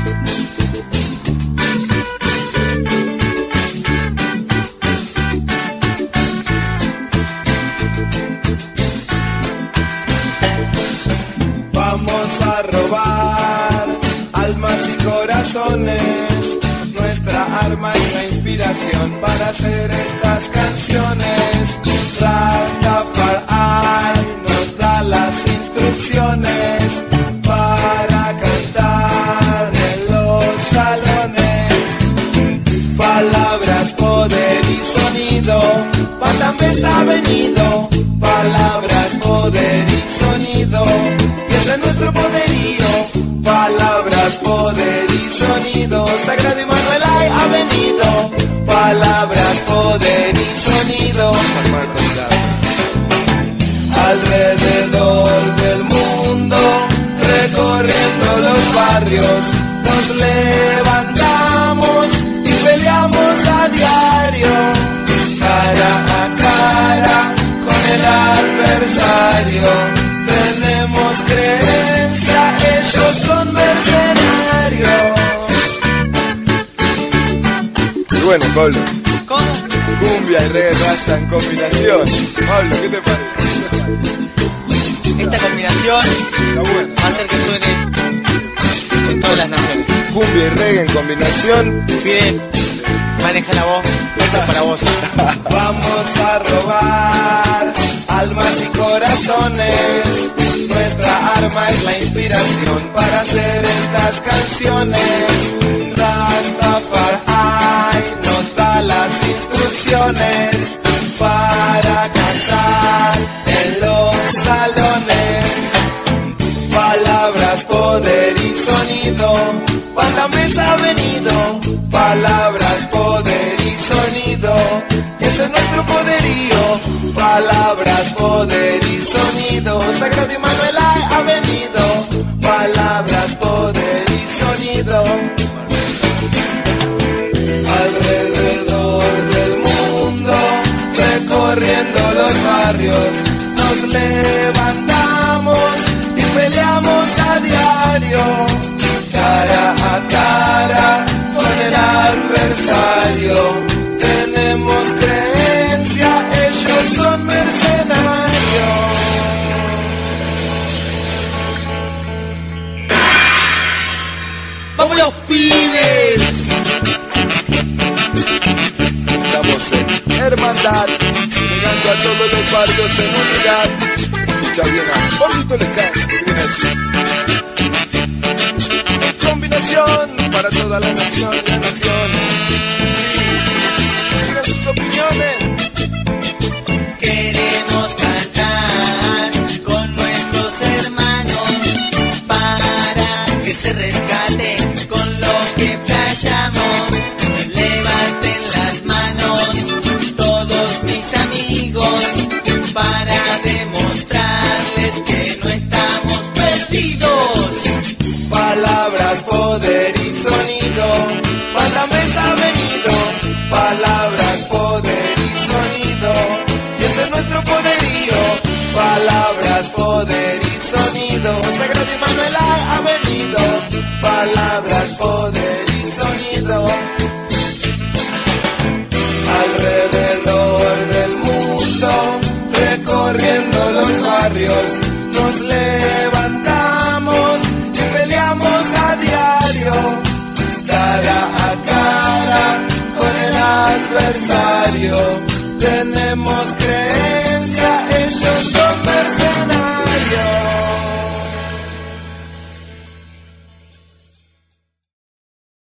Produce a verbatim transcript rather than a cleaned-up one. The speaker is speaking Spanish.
Vamos a robar almas y corazones. Nuestra arma es la inspiración para hacer estas canciones. Rastafari nos da las instrucciones para cantar en los salones. Palabras, poder y sonido, Patambés ha venido. Palabras, poder y sonido, y ese es nuestro poderío. Palabras, poder y sonido, Sagrado Immanuel ha venido. Palabras, poder y sonido, alrededor del mundo, recorriendo los barrios, nos levantamos y peleamos a diario, cara a cara con el adversario. Tenemos creencia, ellos son mercenarios. Y bueno, Pablo, ¿cómo? cumbia y reggae rasta en combinación. Pablo, ¿qué te parece? Esta combinación Está bueno. va a hacer que suene en todas las naciones. Cumbia y reggae en combinación. Bien, maneja la voz, esto es para vos. Vamos a robar almas y corazones. Nuestra arma es la inspiración para hacer estas canciones. Rastafari nos da las instrucciones para cantar en los salones. Palabras, poder y sonido, Patambés ha venido. Palabras, poder y sonido, ese es nuestro poderío. Palabras, poder y sonido, Sagrado Immanuel ha venido. Palabras, poder y sonido, alrededor del mundo, recorriendo los barrios, nos levantamos y peleamos a diario, cara a cara con el adversario. Tenemos creencia, ellos son mercenarios. ¡Vamos los pibes! Estamos en hermandad, llegando a todos los barrios en unidad. Escucha bien a Pablito Lescano, que viene así. En combinación para toda la nación, la nación. Sí, digan sus opiniones. Queremos cantar con nuestros hermanos para que se rescate con lo que flasheamos. Levanten las manos todos mis amigos para demostrarles que no estamos perdidos. Palabras, poder y sonido, Patambés ha venido. Palabras, poder y sonido, y ese es nuestro poderío. Palabras, poder y sonido, Sagrado Immanuel ha venido. Palabras, poder y sonido, alrededor del mundo, recorriendo los barrios, nos levantamos y peleamos a diario, cara a cara con el adversario. Tenemos creencia.